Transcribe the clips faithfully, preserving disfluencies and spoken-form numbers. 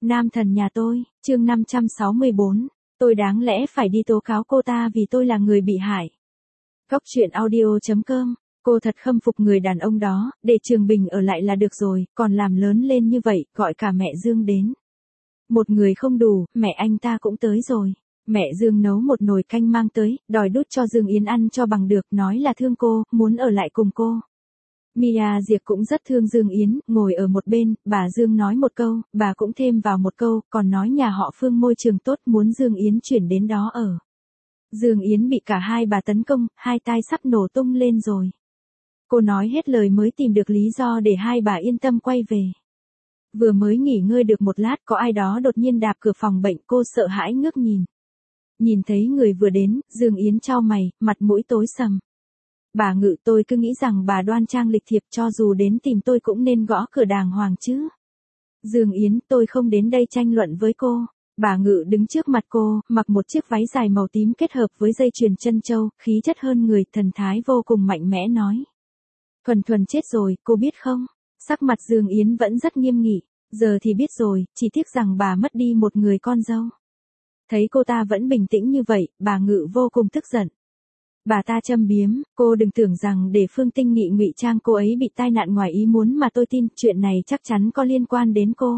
Nam thần nhà tôi, chương năm trăm sáu mươi bốn. Tôi đáng lẽ phải đi tố cáo cô ta vì tôi là người bị hại. Góc truyện audio chấm com. Cô thật khâm phục người đàn ông đó, để Trường Bình ở lại là được rồi, còn làm lớn lên như vậy, gọi cả mẹ Dương đến. Một người không đủ, mẹ anh ta cũng tới rồi. Mẹ Dương nấu một nồi canh mang tới, đòi đút cho Dương Yến ăn cho bằng được, nói là thương cô, muốn ở lại cùng cô. Mia Diệp cũng rất thương Dương Yến, ngồi ở một bên, bà Dương nói một câu, bà cũng thêm vào một câu, còn nói nhà họ Phương môi trường tốt, muốn Dương Yến chuyển đến đó ở. Dương Yến bị cả hai bà tấn công, hai tai sắp nổ tung lên rồi. Cô nói hết lời mới tìm được lý do để hai bà yên tâm quay về. Vừa mới nghỉ ngơi được một lát, có ai đó đột nhiên đạp cửa phòng bệnh, cô sợ hãi ngước nhìn. Nhìn thấy người vừa đến, Dương Yến chau mày, mặt mũi tối sầm. Bà Ngự, tôi cứ nghĩ rằng bà đoan trang lịch thiệp, cho dù đến tìm tôi cũng nên gõ cửa đàng hoàng chứ. Dương Yến, tôi không đến đây tranh luận với cô. Bà Ngự đứng trước mặt cô, mặc một chiếc váy dài màu tím kết hợp với dây chuyền chân châu, khí chất hơn người, thần thái vô cùng mạnh mẽ nói. Thuần Thuần chết rồi, cô biết không? Sắc mặt Dương Yến vẫn rất nghiêm nghị. Giờ thì biết rồi, chỉ tiếc rằng bà mất đi một người con dâu. Thấy cô ta vẫn bình tĩnh như vậy, bà Ngự vô cùng tức giận. Bà ta châm biếm, cô đừng tưởng rằng để Phương Tinh Nghị ngụy trang cô ấy bị tai nạn ngoài ý muốn mà tôi tin, chuyện này chắc chắn có liên quan đến cô.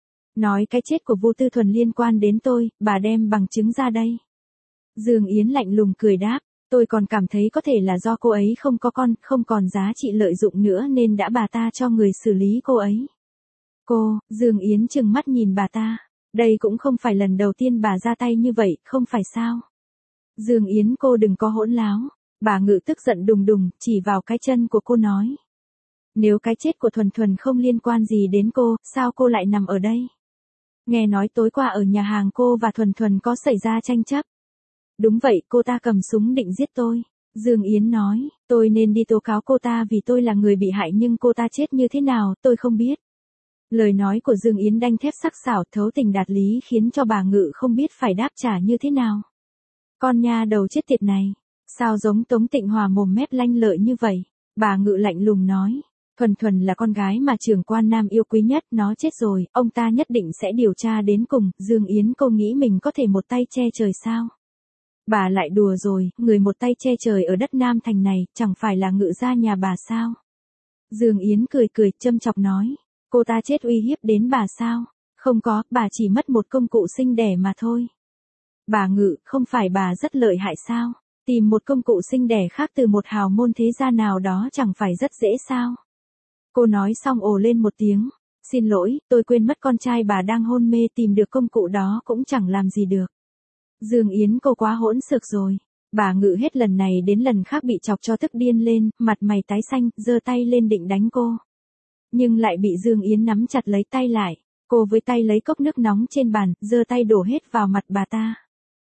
Nói cái chết của Vu Tư Thuần liên quan đến tôi, bà đem bằng chứng ra đây. Dương Yến lạnh lùng cười đáp, tôi còn cảm thấy có thể là do cô ấy không có con, không còn giá trị lợi dụng nữa nên đã bà ta cho người xử lý cô ấy. Cô, Dương Yến trừng mắt nhìn bà ta, đây cũng không phải lần đầu tiên bà ra tay như vậy, không phải sao? Dương Yến, cô đừng có hỗn láo. Bà Ngự tức giận đùng đùng, chỉ vào cái chân của cô nói. Nếu cái chết của Thuần Thuần không liên quan gì đến cô, sao cô lại nằm ở đây? Nghe nói tối qua ở nhà hàng cô và Thuần Thuần có xảy ra tranh chấp. Đúng vậy, cô ta cầm súng định giết tôi. Dương Yến nói, tôi nên đi tố cáo cô ta vì tôi là người bị hại nhưng cô ta chết như thế nào, tôi không biết. Lời nói của Dương Yến đanh thép sắc sảo, thấu tình đạt lý khiến cho bà Ngự không biết phải đáp trả như thế nào. Con nha đầu chết tiệt này, sao giống Tống Tịnh Hòa mồm mép lanh lợi như vậy? Bà Ngự lạnh lùng nói, Thuần Thuần là con gái mà trưởng quan Nam yêu quý nhất, nó chết rồi, ông ta nhất định sẽ điều tra đến cùng. Dương Yến, cô nghĩ mình có thể một tay che trời sao? Bà lại đùa rồi, người một tay che trời ở đất Nam Thành này, chẳng phải là Ngự gia nhà bà sao? Dương Yến cười cười, châm chọc nói, cô ta chết uy hiếp đến bà sao? Không có, bà chỉ mất một công cụ sinh đẻ mà thôi. Bà Ngự, không phải bà rất lợi hại sao? Tìm một công cụ sinh đẻ khác từ một hào môn thế gia nào đó chẳng phải rất dễ sao? Cô nói xong ồ lên một tiếng. Xin lỗi, tôi quên mất con trai bà đang hôn mê, tìm được công cụ đó cũng chẳng làm gì được. Dương Yến, cô quá hỗn xược rồi. Bà Ngự hết lần này đến lần khác bị chọc cho tức điên lên, mặt mày tái xanh, giơ tay lên định đánh cô. Nhưng lại bị Dương Yến nắm chặt lấy tay lại. Cô với tay lấy cốc nước nóng trên bàn, giơ tay đổ hết vào mặt bà ta.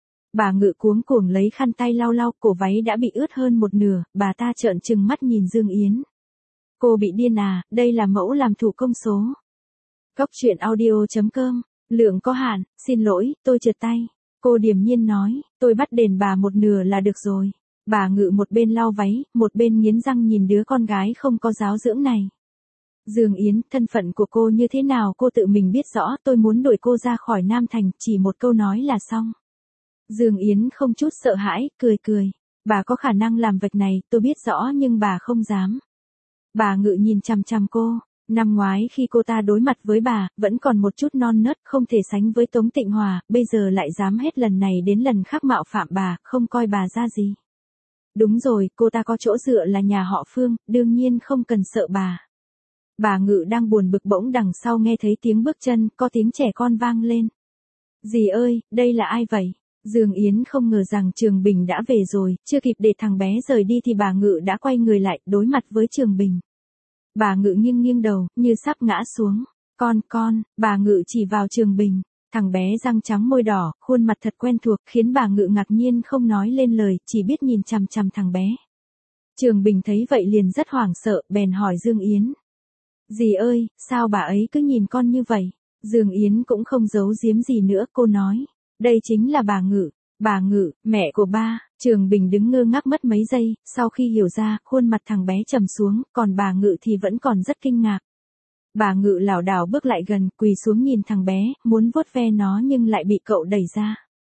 Bà Ngự cuống cuồng lấy khăn tay lau lau, cổ váy đã bị ướt hơn một nửa, bà ta trợn trừng mắt nhìn Dương Yến. Cô bị điên à, đây là mẫu làm thủ công số. Góc truyện audio chấm com, lượng có hạn, xin lỗi, tôi trượt tay. Cô điềm nhiên nói, tôi bắt đền bà một nửa là được rồi. Bà Ngự một bên lau váy, một bên nghiến răng nhìn đứa con gái không có giáo dưỡng này. Dương Yến, thân phận của cô như thế nào cô tự mình biết rõ, tôi muốn đuổi cô ra khỏi Nam Thành, chỉ một câu nói là xong. Dương Yến không chút sợ hãi, cười cười. Bà có khả năng làm việc này, tôi biết rõ nhưng bà không dám. Bà Ngự nhìn chằm chằm cô. Năm ngoái khi cô ta đối mặt với bà, vẫn còn một chút non nớt, không thể sánh với Tống Tịnh Hòa, bây giờ lại dám hết lần này đến lần khác mạo phạm bà, không coi bà ra gì. Đúng rồi, cô ta có chỗ dựa là nhà họ Phương, đương nhiên không cần sợ bà. Bà Ngự đang buồn bực bỗng đằng sau nghe thấy tiếng bước chân, có tiếng trẻ con vang lên. Dì ơi, đây là ai vậy? Dương Yến không ngờ rằng Trường Bình đã về rồi, chưa kịp để thằng bé rời đi thì bà Ngự đã quay người lại, đối mặt với Trường Bình. Bà Ngự nghiêng nghiêng đầu, như sắp ngã xuống. Con, con, bà Ngự chỉ vào Trường Bình. Thằng bé răng trắng môi đỏ, khuôn mặt thật quen thuộc, khiến bà Ngự ngạc nhiên không nói lên lời, chỉ biết nhìn chằm chằm thằng bé. Trường Bình thấy vậy liền rất hoảng sợ, bèn hỏi Dương Yến. Dì ơi, sao bà ấy cứ nhìn con như vậy? Dương Yến cũng không giấu giếm gì nữa, cô nói. Đây chính là bà Ngự. Bà Ngự, mẹ của ba. Trường Bình đứng ngơ ngác mất mấy giây, sau khi hiểu ra, khuôn mặt thằng bé trầm xuống, còn bà Ngự thì vẫn còn rất kinh ngạc. Bà Ngự lảo đảo bước lại gần, quỳ xuống nhìn thằng bé, muốn vuốt ve nó nhưng lại bị cậu đẩy ra.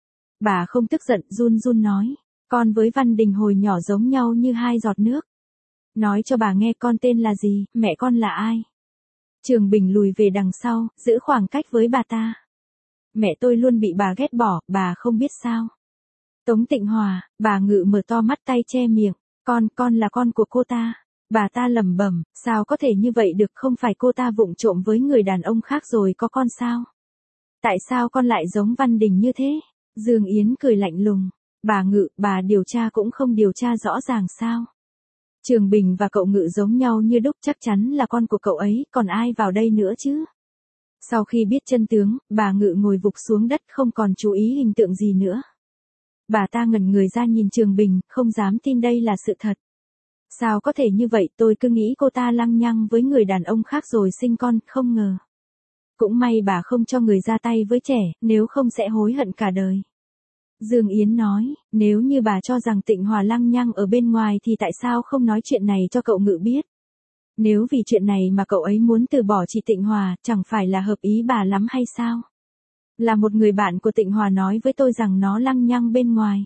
Bà không tức giận, run run nói, con với Văn Đình hồi nhỏ giống nhau như hai giọt nước. Nói cho bà nghe con tên là gì, mẹ con là ai. Trường Bình lùi về đằng sau, giữ khoảng cách với bà ta. Mẹ tôi luôn bị bà ghét bỏ, bà không biết sao. Tống Tịnh Hòa, bà Ngự mở to mắt tay che miệng, con, con là con của cô ta. Bà ta lẩm bẩm, sao có thể như vậy được, không phải cô ta vụng trộm với người đàn ông khác rồi có con sao? Tại sao con lại giống Văn Đình như thế? Dương Yến cười lạnh lùng, bà Ngự, bà điều tra cũng không điều tra rõ ràng sao? Trường Bình và cậu Ngự giống nhau như đúc, chắc chắn là con của cậu ấy, còn ai vào đây nữa chứ? Sau khi biết chân tướng, bà Ngự ngồi vụp xuống đất không còn chú ý hình tượng gì nữa. Bà ta ngẩn người ra nhìn Trường Bình, không dám tin đây là sự thật. Sao có thể như vậy, tôi cứ nghĩ cô ta lăng nhăng với người đàn ông khác rồi sinh con, không ngờ. Cũng may bà không cho người ra tay với trẻ, nếu không sẽ hối hận cả đời. Dương Yến nói, nếu như bà cho rằng Tịnh Hòa lăng nhăng ở bên ngoài thì tại sao không nói chuyện này cho cậu Ngự biết? Nếu vì chuyện này mà cậu ấy muốn từ bỏ chị Tịnh Hòa, chẳng phải là hợp ý bà lắm hay sao? Là một người bạn của Tịnh Hòa nói với tôi rằng nó lăng nhăng bên ngoài.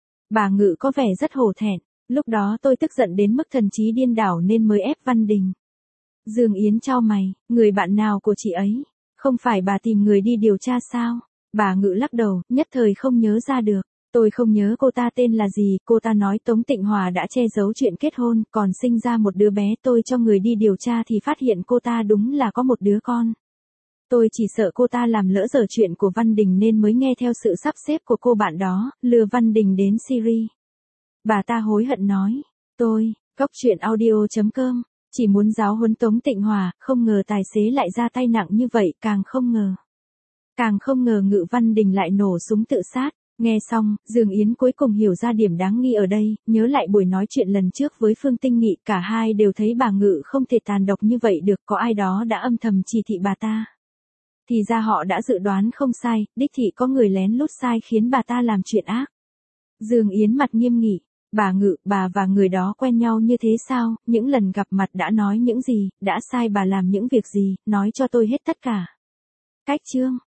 Bà Ngự có vẻ rất hổ thẹn, lúc đó tôi tức giận đến mức thần trí điên đảo nên mới ép Văn Đình. Dương Yến chau mày, người bạn nào của chị ấy? Không phải bà tìm người đi điều tra sao? Bà Ngự lắc đầu, nhất thời không nhớ ra được. Tôi không nhớ cô ta tên là gì, cô ta nói Tống Tịnh Hòa đã che giấu chuyện kết hôn, còn sinh ra một đứa bé, tôi cho người đi điều tra thì phát hiện cô ta đúng là có một đứa con. Tôi chỉ sợ cô ta làm lỡ dở chuyện của Văn Đình nên mới nghe theo sự sắp xếp của cô bạn đó, lừa Văn Đình đến Syria. Bà ta hối hận nói, tôi, Cốc Truyện Audio chấm com, chỉ muốn giáo huấn Tống Tịnh Hòa, không ngờ tài xế lại ra tay nặng như vậy, càng không ngờ. Càng không ngờ Ngự Văn Đình lại nổ súng tự sát. Nghe xong, Dương Yến cuối cùng hiểu ra điểm đáng nghi ở đây, nhớ lại buổi nói chuyện lần trước với Phương Tinh Nghị, cả hai đều thấy bà Ngự không thể tàn độc như vậy được, có ai đó đã âm thầm chỉ thị bà ta. Thì ra họ đã dự đoán không sai, đích thị có người lén lút sai khiến bà ta làm chuyện ác. Dương Yến mặt nghiêm nghị, bà Ngự, bà và người đó quen nhau như thế sao, những lần gặp mặt đã nói những gì, đã sai bà làm những việc gì, nói cho tôi hết tất cả. Cách chương